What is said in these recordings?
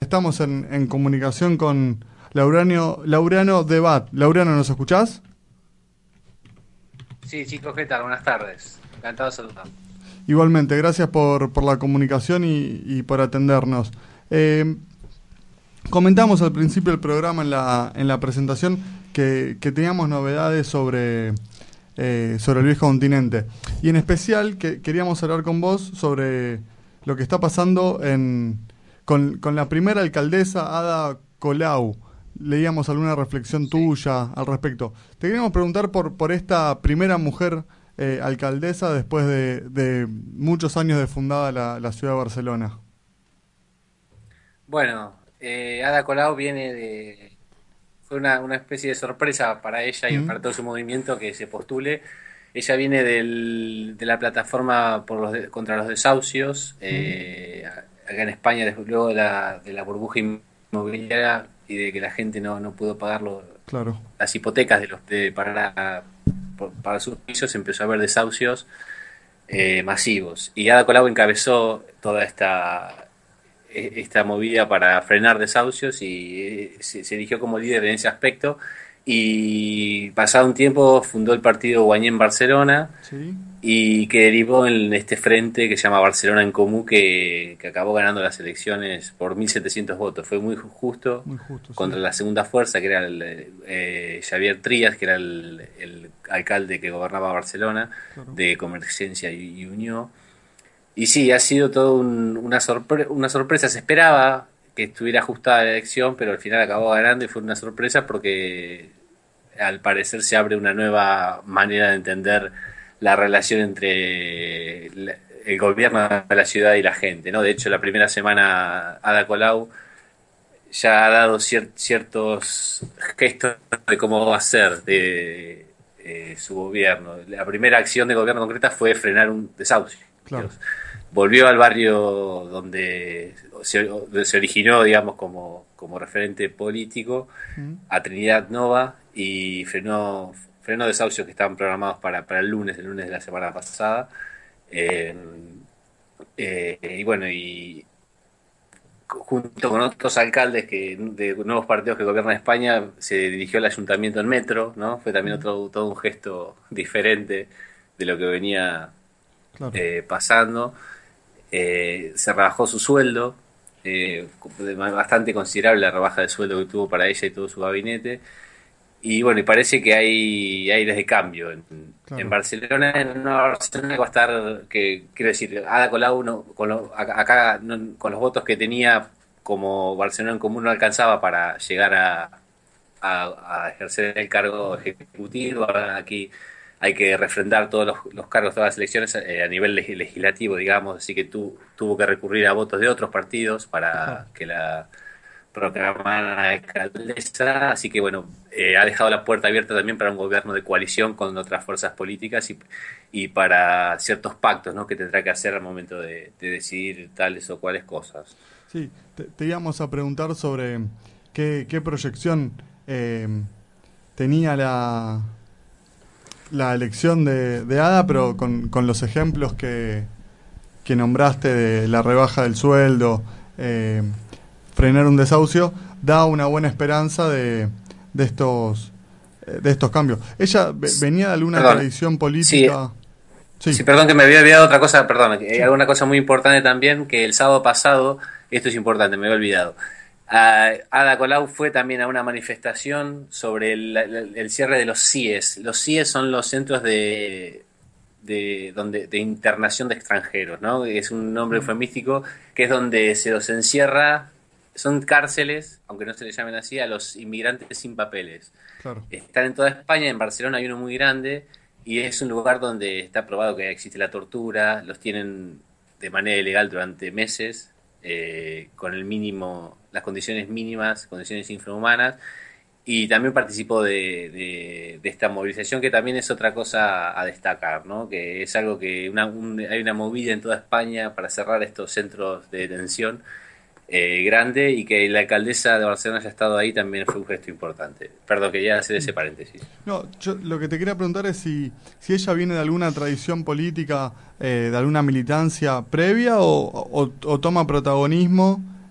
Estamos en comunicación con Laureano Debat. Laureano, ¿nos escuchás? Sí, chicos, ¿qué tal? Buenas tardes. Encantado de saludar. Igualmente, gracias por la comunicación y por atendernos. Comentamos al principio del programa en la presentación que teníamos novedades sobre el viejo continente. Y en especial que queríamos hablar con vos sobre lo que está pasando con la primera alcaldesa, Ada Colau. Leíamos alguna reflexión tuya al respecto. Te queríamos preguntar por esta primera mujer alcaldesa después de muchos años de fundada la ciudad de Barcelona. Bueno, Ada Colau fue una especie de sorpresa para ella y ¿Mm? para todo su movimiento que se postule. Ella viene de la plataforma contra los desahucios, ¿Mm? acá en España, luego de la burbuja inmobiliaria y de que la gente no pudo pagar Claro. las hipotecas para sus pisos, empezó a haber desahucios masivos. Y Ada Colau encabezó toda esta movida para frenar desahucios y se eligió como líder en ese aspecto. Y pasado un tiempo fundó el partido Guanyé en Barcelona Sí. y que derivó en este frente que se llama Barcelona en Comú, que acabó ganando las elecciones por 1.700 votos. Fue muy justo Muy justo, sí. contra la segunda fuerza, que era Xavier Trias, que era el alcalde que gobernaba Barcelona, Claro. de Convergencia y Unió. Y sí, ha sido todo una sorpresa. Se esperaba que estuviera ajustada la elección, pero al final acabó ganando y fue una sorpresa porque al parecer se abre una nueva manera de entender la relación entre el gobierno de la ciudad y la gente, ¿no? De hecho, la primera semana Ada Colau ya ha dado ciertos gestos de cómo va a ser su gobierno. La primera acción de gobierno concreta fue frenar un desahucio. Claro. Volvió al barrio donde se originó, digamos, como referente político, ¿Mm? a Trinidad Nova, y frenó desahucios que estaban programados para el lunes de la semana pasada. Eh, y bueno, y junto con otros alcaldes de nuevos partidos que gobiernan España, se dirigió al ayuntamiento en metro, ¿no? Fue también ¿Mm? todo un gesto diferente de lo que venía Claro. pasando. Se rebajó su sueldo, bastante considerable la rebaja de sueldo que tuvo para ella y todo su gabinete. Y bueno, y parece que hay aires de cambio en Claro. Barcelona, en una Barcelona que va a estar, quiero decir, Ada Colau acá con los votos que tenía como Barcelona en Común no alcanzaba para llegar a ejercer el cargo ejecutivo. Ahora aquí hay que refrendar todos los cargos, todas las elecciones a nivel legislativo, digamos, así que tuvo que recurrir a votos de otros partidos Claro. para que la proclamaran alcaldesa, así que bueno, ha dejado la puerta abierta también para un gobierno de coalición con otras fuerzas políticas y para ciertos pactos, ¿no?, que tendrá que hacer al momento de decidir tales o cuales cosas. Sí, te íbamos a preguntar sobre qué proyección eh, tenía la elección de Ada, pero con los ejemplos que nombraste de la rebaja del sueldo, eh, frenar un desahucio, da una buena esperanza de estos cambios. Ella venía de alguna Perdón, tradición sí, política. Sí, sí, perdón que me había olvidado otra cosa, perdón, que hay sí. alguna cosa muy importante también, que el sábado pasado, esto es importante, me había olvidado. Ada Colau fue también a una manifestación sobre el cierre de los CIES. Los CIES son los centros de internación de extranjeros, ¿no? Es un nombre Mm, eufemístico que es donde se los encierra, son cárceles, aunque no se les llamen así, a los inmigrantes sin papeles. claro, Están en toda España, en Barcelona hay uno muy grande y es un lugar donde está probado que existe la tortura, los tienen de manera ilegal durante meses, con el mínimo, las condiciones mínimas, condiciones infrahumanas, y también participó de esta movilización, que también es otra cosa a destacar, ¿no? Que es algo que hay una movida en toda España para cerrar estos centros de detención grande, y que la alcaldesa de Barcelona haya estado ahí también fue un gesto importante. Perdón, quería hacer sí. ese paréntesis. No, yo lo que te quería preguntar es si ella viene de alguna tradición política, de alguna militancia previa o toma protagonismo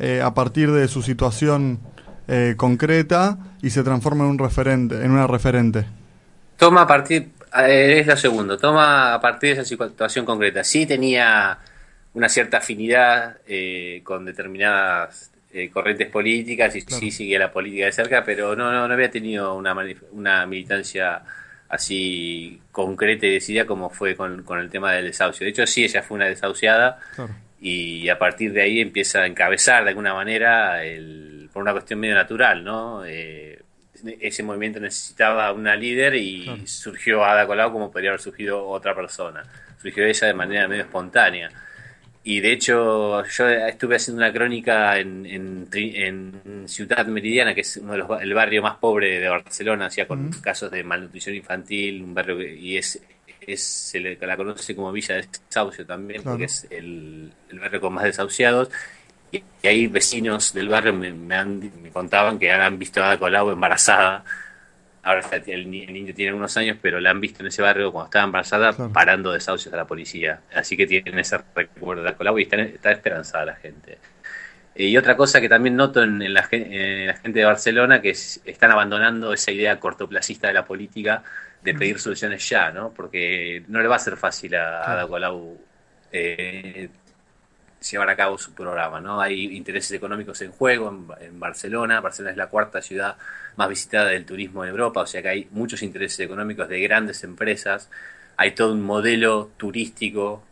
a partir de su situación concreta y se transforma en un referente, en una referente. Toma a partir, es lo segundo, toma a partir de esa situación concreta. Sí tenía una cierta afinidad con determinadas corrientes políticas y Claro. sí seguía la política de cerca, pero no había tenido una militancia así concreta y decidida como fue con el tema del desahucio. De hecho, sí, ella fue una desahuciada Claro. y a partir de ahí empieza a encabezar de alguna manera por una cuestión medio natural, ¿no? Ese movimiento necesitaba una líder Claro. y surgió Ada Colau como podría haber surgido otra persona. Surgió ella de manera medio espontánea. Y de hecho, yo estuve haciendo una crónica en Ciudad Meridiana, que es uno de el barrio más pobre de Barcelona, hacía con Ujú. casos de malnutrición infantil, un barrio y la conoce como Villa de Desahucio también, porque Claro. es el barrio con más desahuciados. Y ahí vecinos del barrio me contaban que han visto a Ada Colau embarazada. Ahora el niño tiene unos años, pero la han visto en ese barrio cuando estaba embarazada Claro. parando desahucios a la policía. Así que tienen ese recuerdo de la Colau y está esperanzada la gente. Y otra cosa que también noto en la gente de Barcelona, que están abandonando esa idea cortoplacista de la política de Ujú. pedir soluciones ya, ¿no? Porque no le va a ser fácil a Claro. Ada Colau eh, llevar a cabo su programa, ¿no? Hay intereses económicos en juego en Barcelona. Barcelona es la cuarta ciudad más visitada del turismo en Europa, o sea que hay muchos intereses económicos de grandes empresas. Hay todo un modelo turístico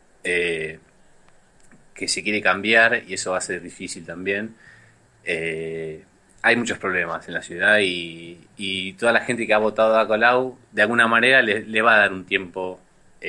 que se quiere cambiar y eso va a ser difícil también. Eh, Hay muchos problemas en la ciudad y toda la gente que ha votado a Colau de alguna manera le va a dar un tiempo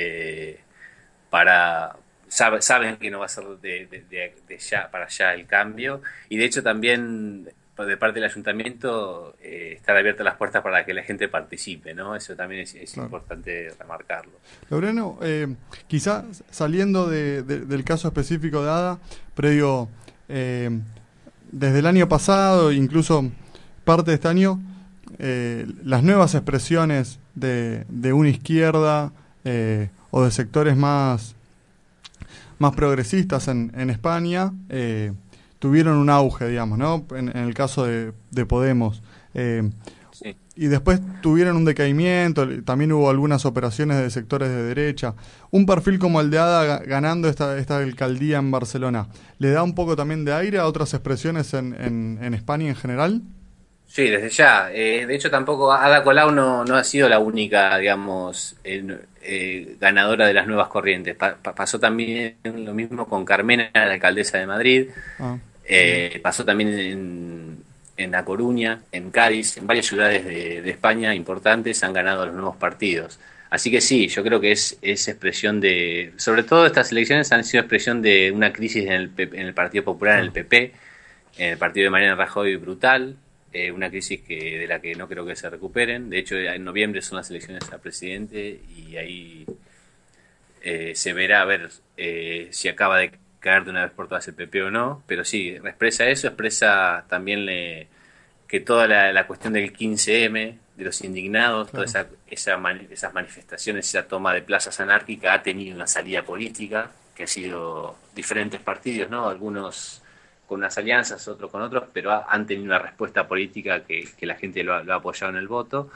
para saben que no va a ser de ya para allá el cambio y de hecho también de parte del ayuntamiento están abiertas las puertas para que la gente participe, ¿no? Eso también es Claro. importante remarcarlo. Loreno, quizá saliendo del caso específico de Ada, pero digo, desde el año pasado, incluso parte de este año, las nuevas expresiones de una izquierda o de sectores más progresistas en España tuvieron un auge, digamos, ¿no? En el caso de Podemos. Sí. Y después tuvieron un decaimiento, también hubo algunas operaciones de sectores de derecha. Un perfil como el de Ada ganando esta alcaldía en Barcelona, ¿le da un poco también de aire a otras expresiones en España en general? Sí, desde ya. De hecho, tampoco Ada Colau no ha sido la única, digamos, ganadora de las nuevas corrientes. Pasó también lo mismo con Carmena, la alcaldesa de Madrid. Ah, bien. Pasó también en La Coruña, en Cádiz, en varias ciudades de España importantes han ganado los nuevos partidos. Así que sí, yo creo que es expresión de, sobre todo estas elecciones han sido expresión de una crisis en el Partido Popular, en el Claro. PP, en el partido de Mariano Rajoy brutal, una crisis de la que no creo que se recuperen. De hecho, en noviembre son las elecciones a presidente y ahí se verá a ver si acaba de caer de una vez por todas el PP o no. Pero sí, expresa eso, expresa también que toda la cuestión del 15M, de los indignados, Claro. esas manifestaciones, esa toma de plazas anárquica ha tenido una salida política, que ha sido diferentes partidos, ¿no? Algunos con unas alianzas, otros con otros, pero han tenido una respuesta política que la gente lo ha apoyado en el voto.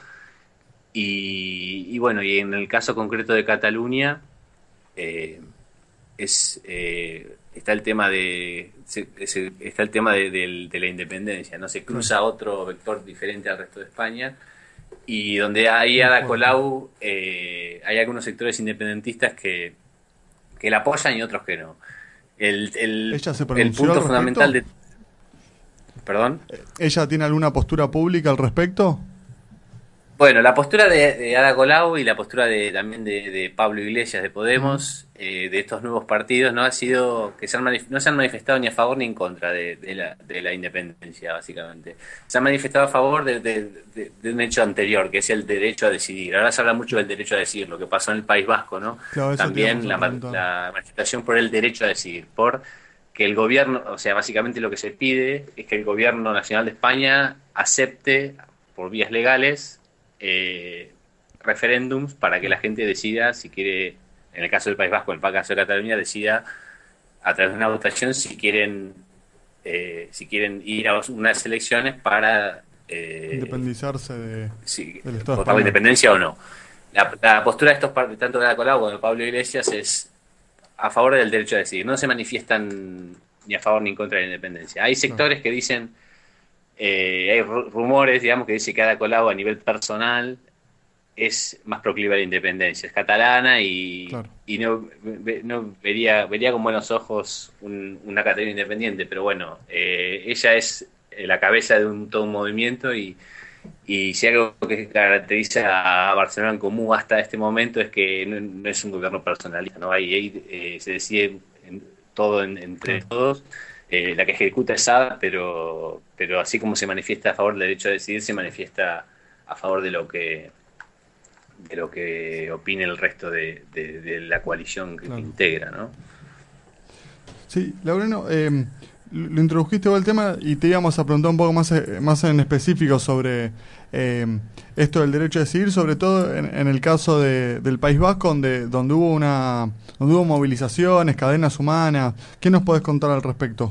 Y bueno, y en el caso concreto de Cataluña, eh, está el tema está el tema de la independencia, no se Claro. cruza otro vector diferente al resto de España y donde hay Muy Ada fuerte. Colau hay algunos sectores independentistas que la apoyan y otros que no. ¿Ella se El pronunció al punto fundamental respecto? de perdón. ¿Ella tiene alguna postura pública al respecto? Bueno, la postura de Ada Colau y la postura también de Pablo Iglesias de Ujú. Podemos, de estos nuevos partidos, no ha sido que no se han manifestado ni a favor ni en contra de la independencia, básicamente. Se han manifestado a favor de un hecho anterior, que es el derecho a decidir. Ahora se habla mucho del derecho a decidir, lo que pasó en el País Vasco, ¿no? Claro, eso te íbamos También a preguntar. la manifestación por el derecho a decidir, por que el gobierno, o sea, básicamente lo que se pide es que el gobierno nacional de España acepte por vías legales eh, referéndums para que la gente decida si quiere, en el caso del País Vasco, en el caso de Cataluña, decida a través de una votación si quieren si quieren ir a unas elecciones para Independizarse sí, del Estado votar la español. independencia o no. La postura de estos tanto de Ada Colau como de Pablo Iglesias es a favor del derecho a decidir. No se manifiestan ni a favor ni en contra de la independencia. Hay Claro, sectores que dicen, hay rumores, digamos, que dice que Ada Colau a nivel personal es más proclive a la independencia, es catalana claro, y no vería con buenos ojos una Cataluña independiente, pero bueno, ella es la cabeza de todo un movimiento y si algo que caracteriza a Barcelona en Común hasta este momento es que no es un gobierno personalista, ¿no? Se decide todo entre claro. todos. La que ejecuta es Ada, pero así como se manifiesta a favor del derecho a decidir, se manifiesta a favor de lo que opine el resto de la coalición que Claro. integra, ¿no? Sí, Laureano, lo introdujiste vos el tema y te íbamos a preguntar un poco más en específico sobre eh, esto del derecho a decidir, sobre todo en el caso del País Vasco, donde hubo movilizaciones, cadenas humanas. ¿Qué nos podés contar al respecto?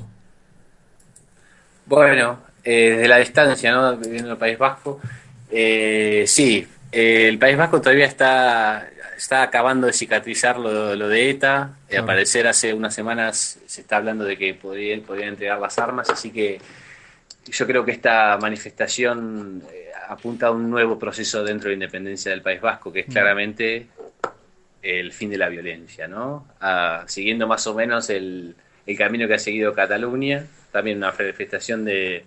Bueno, desde la distancia, ¿no? Viviendo en el País Vasco, sí, el País Vasco todavía está acabando de cicatrizar lo de ETA. Al Claro, parecer hace unas semanas se está hablando de que podrían entregar las armas, así que yo creo que esta manifestación apunta a un nuevo proceso dentro de la independencia del País Vasco, que es mm, claramente el fin de la violencia, ¿no? Siguiendo más o menos el camino que ha seguido Cataluña, también una manifestación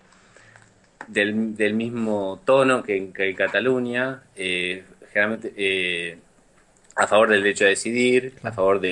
del mismo tono que Cataluña, generalmente a favor del derecho a decidir, a claro, favor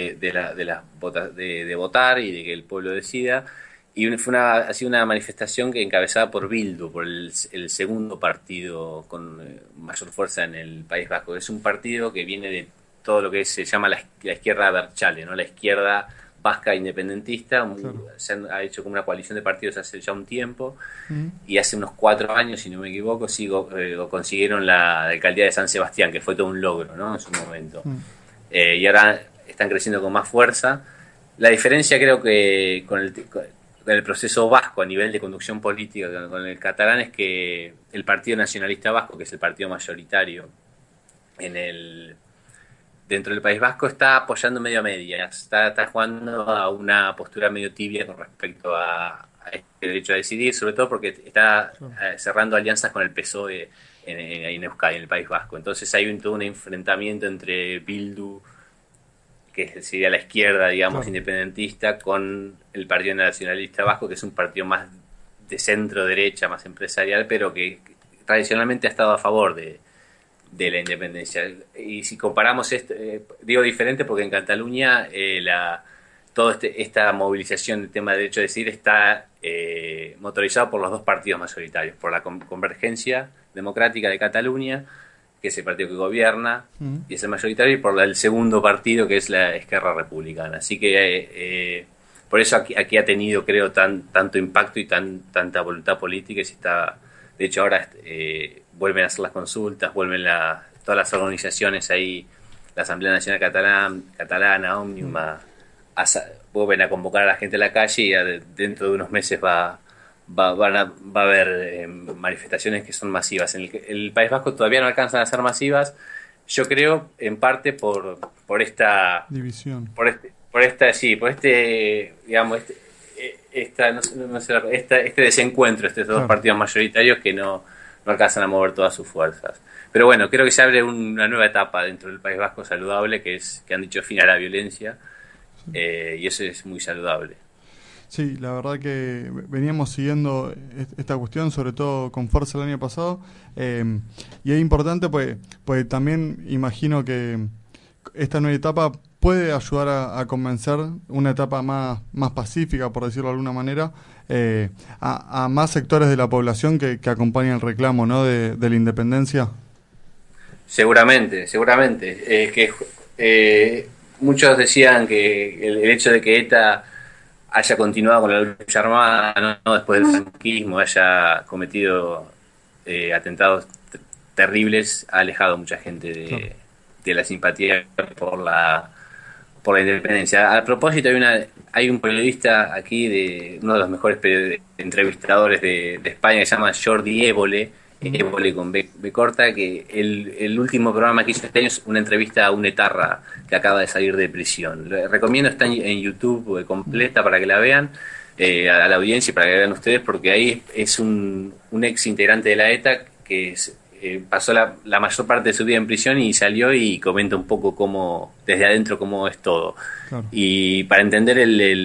de votar y de que el pueblo decida. Y ha sido una manifestación que encabezada por Bildu, por el segundo partido con mayor fuerza en el País Vasco. Es un partido que viene de todo lo que se llama la izquierda Berchale, ¿no? La izquierda vasca independentista. claro. Ha hecho como una coalición de partidos hace ya un tiempo Mm, y hace unos 4 años, si no me equivoco, consiguieron la alcaldía de San Sebastián, que fue todo un logro, ¿no? En su momento. mm, Y ahora están creciendo con más fuerza. La diferencia creo que con el proceso vasco a nivel de conducción política con el catalán es que el Partido Nacionalista Vasco, que es el partido mayoritario en dentro del País Vasco, está apoyando medio a media, está jugando a una postura medio tibia con respecto a este derecho a decidir, sobre todo porque está claro, cerrando alianzas con el PSOE en Euskadi, en el País Vasco. Entonces hay todo un enfrentamiento entre Bildu, que sería la izquierda, digamos, claro. independentista, con el Partido Nacionalista Vasco, que es un partido más de centro derecha, más empresarial, pero que tradicionalmente ha estado a favor de la independencia. Y si comparamos esto, digo diferente porque en Cataluña toda esta movilización del tema de derecho a decidir está motorizado por los dos partidos mayoritarios, por la Convergencia Democrática de Cataluña, que es el partido que gobierna Mm, y es el mayoritario, y por el segundo partido, que es la Esquerra Republicana. Así que por eso aquí ha tenido, creo, tanto impacto y tanta voluntad política, y de hecho ahora vuelven a hacer las consultas, todas las organizaciones ahí, la Asamblea Nacional Catalana, Òmnium, mm, vuelven a convocar a la gente a la calle y dentro de unos meses va a haber manifestaciones que son masivas. En el País Vasco todavía no alcanzan a ser masivas, yo creo, en parte por esta división. digamos, este desencuentro, estos dos Claro. partidos mayoritarios que no alcanzan a mover todas sus fuerzas. Pero bueno, creo que se abre una nueva etapa dentro del País Vasco saludable, que han dicho fin a la violencia, y eso es muy saludable. Sí, la verdad que veníamos siguiendo esta cuestión, sobre todo con fuerza el año pasado, y es importante pues también imagino que esta nueva etapa puede ayudar a convencer una etapa más pacífica, por decirlo de alguna manera, a más sectores de la población que acompañan el reclamo, ¿no? de la independencia. Seguramente, seguramente. Muchos decían que el hecho de que ETA haya continuado con la lucha armada, ¿no? Después del franquismo, haya cometido atentados terribles, ha alejado a mucha gente Claro, de la simpatía por por la independencia. A propósito, hay un periodista aquí, uno de los mejores entrevistadores de España, que se llama Jordi Évole, Évole con B corta, que el último programa que hizo este año es una entrevista a un etarra que acaba de salir de prisión. Lo recomiendo, está en YouTube completa para que la vean, a la audiencia y para que vean ustedes, porque ahí es un ex integrante de la ETA que pasó la mayor parte de su vida en prisión y salió y comenta un poco cómo, desde adentro, cómo es todo. Claro. Y para entender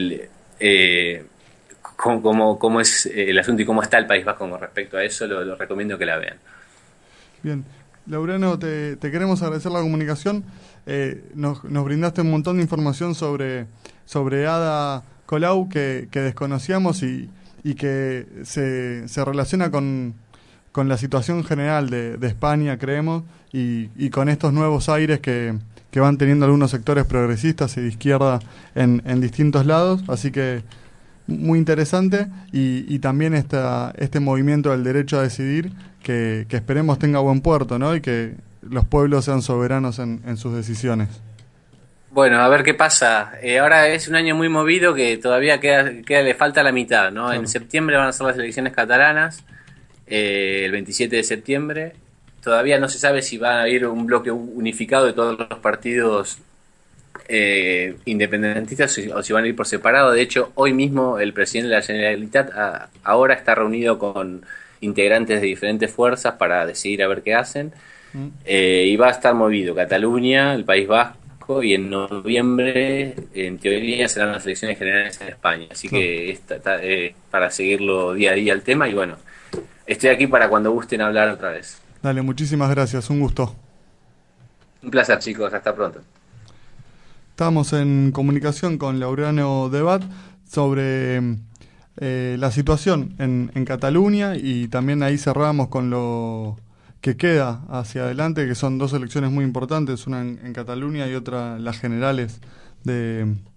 cómo es el asunto y cómo está el País Vasco con respecto a eso, lo recomiendo que la vean. Bien. Laureano, te queremos agradecer la comunicación. Nos brindaste un montón de información sobre Ada Colau que desconocíamos y que se relaciona con la situación general de España, creemos, y con estos nuevos aires que van teniendo algunos sectores progresistas y de izquierda en distintos lados. Así que muy interesante, y también este movimiento del derecho a decidir que esperemos tenga buen puerto, ¿no? Y que los pueblos sean soberanos en sus decisiones. Bueno, a ver qué pasa. Ahora es un año muy movido que todavía le falta la mitad, ¿no? Claro. En septiembre van a ser las elecciones catalanas, el 27 de septiembre. Todavía no se sabe si va a haber un bloque unificado de todos los partidos independentistas o si van a ir por separado. De hecho, hoy mismo el presidente de la Generalitat ahora está reunido con integrantes de diferentes fuerzas para decidir a ver qué hacen. Y va a estar movido Cataluña, el País Vasco, y en noviembre, en teoría, serán las elecciones generales en España. Así que está para seguirlo día a día el tema. Y bueno, estoy aquí para cuando gusten hablar otra vez. Dale, muchísimas gracias, un gusto. Un placer, chicos, hasta pronto. Estamos en comunicación con Laureano Debat sobre la situación en Cataluña, y también ahí cerramos con lo que queda hacia adelante, que son dos elecciones muy importantes, una en Cataluña y otra las generales de